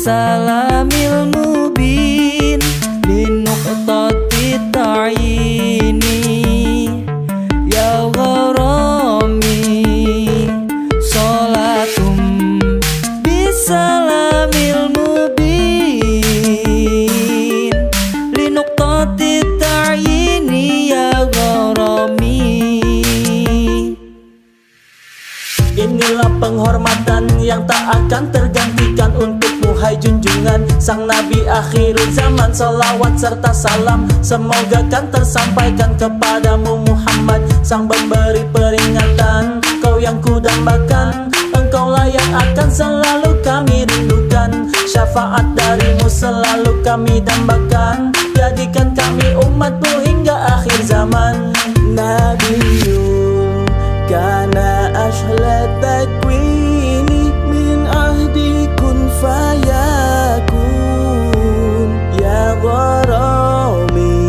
bisalamil mubin linuqtati ta'yini ya gharami sholatum bisalamil mubin linuqtati ta'yini ya gharami. Inilah penghormatan yang tak akan tergantikan untukmu hai junjungan sang Nabi akhirul zaman. Salawat serta salam semoga kan tersampaikan kepadamu Muhammad, sang pemberi peringatan. Kau yang kudambakan, engkaulah yang akan selalu kami rindukan. Syafaat darimu selalu kami dambakan, jadikan kami umatmu hingga akhir zaman. Nabiyun kana ashla takwini min ahdi kun fayakun ya gharami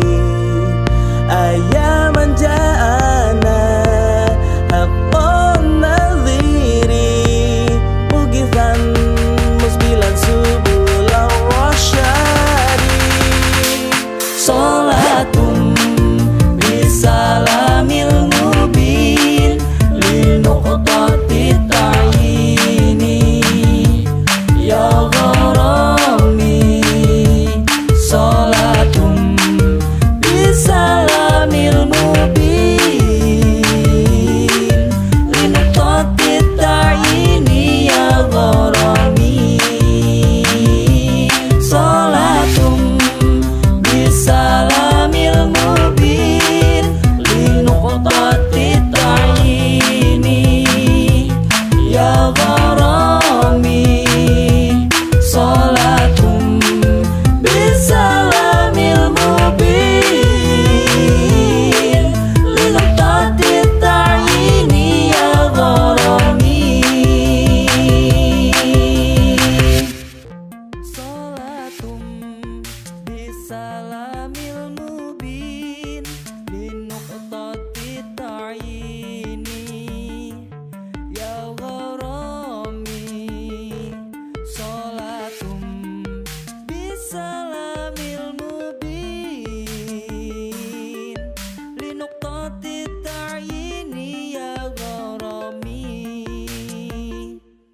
ayaman ja'ana haqqan nadhiri mugithan musbilan subulan rasyadi. Sholatum bisalamil mubin linuqtati ta'yini ya gharami sholatum bisalamil mubin linuqtati ta'yini ya gharami sholatum bisalamil mubin linuqtati ta'yini ya gharami sholatum bisalamil mubin linuqtati ta'yini ya gharami sholatum bisalamil mubin linuqtati ta'yini ya gharami sholatum bisa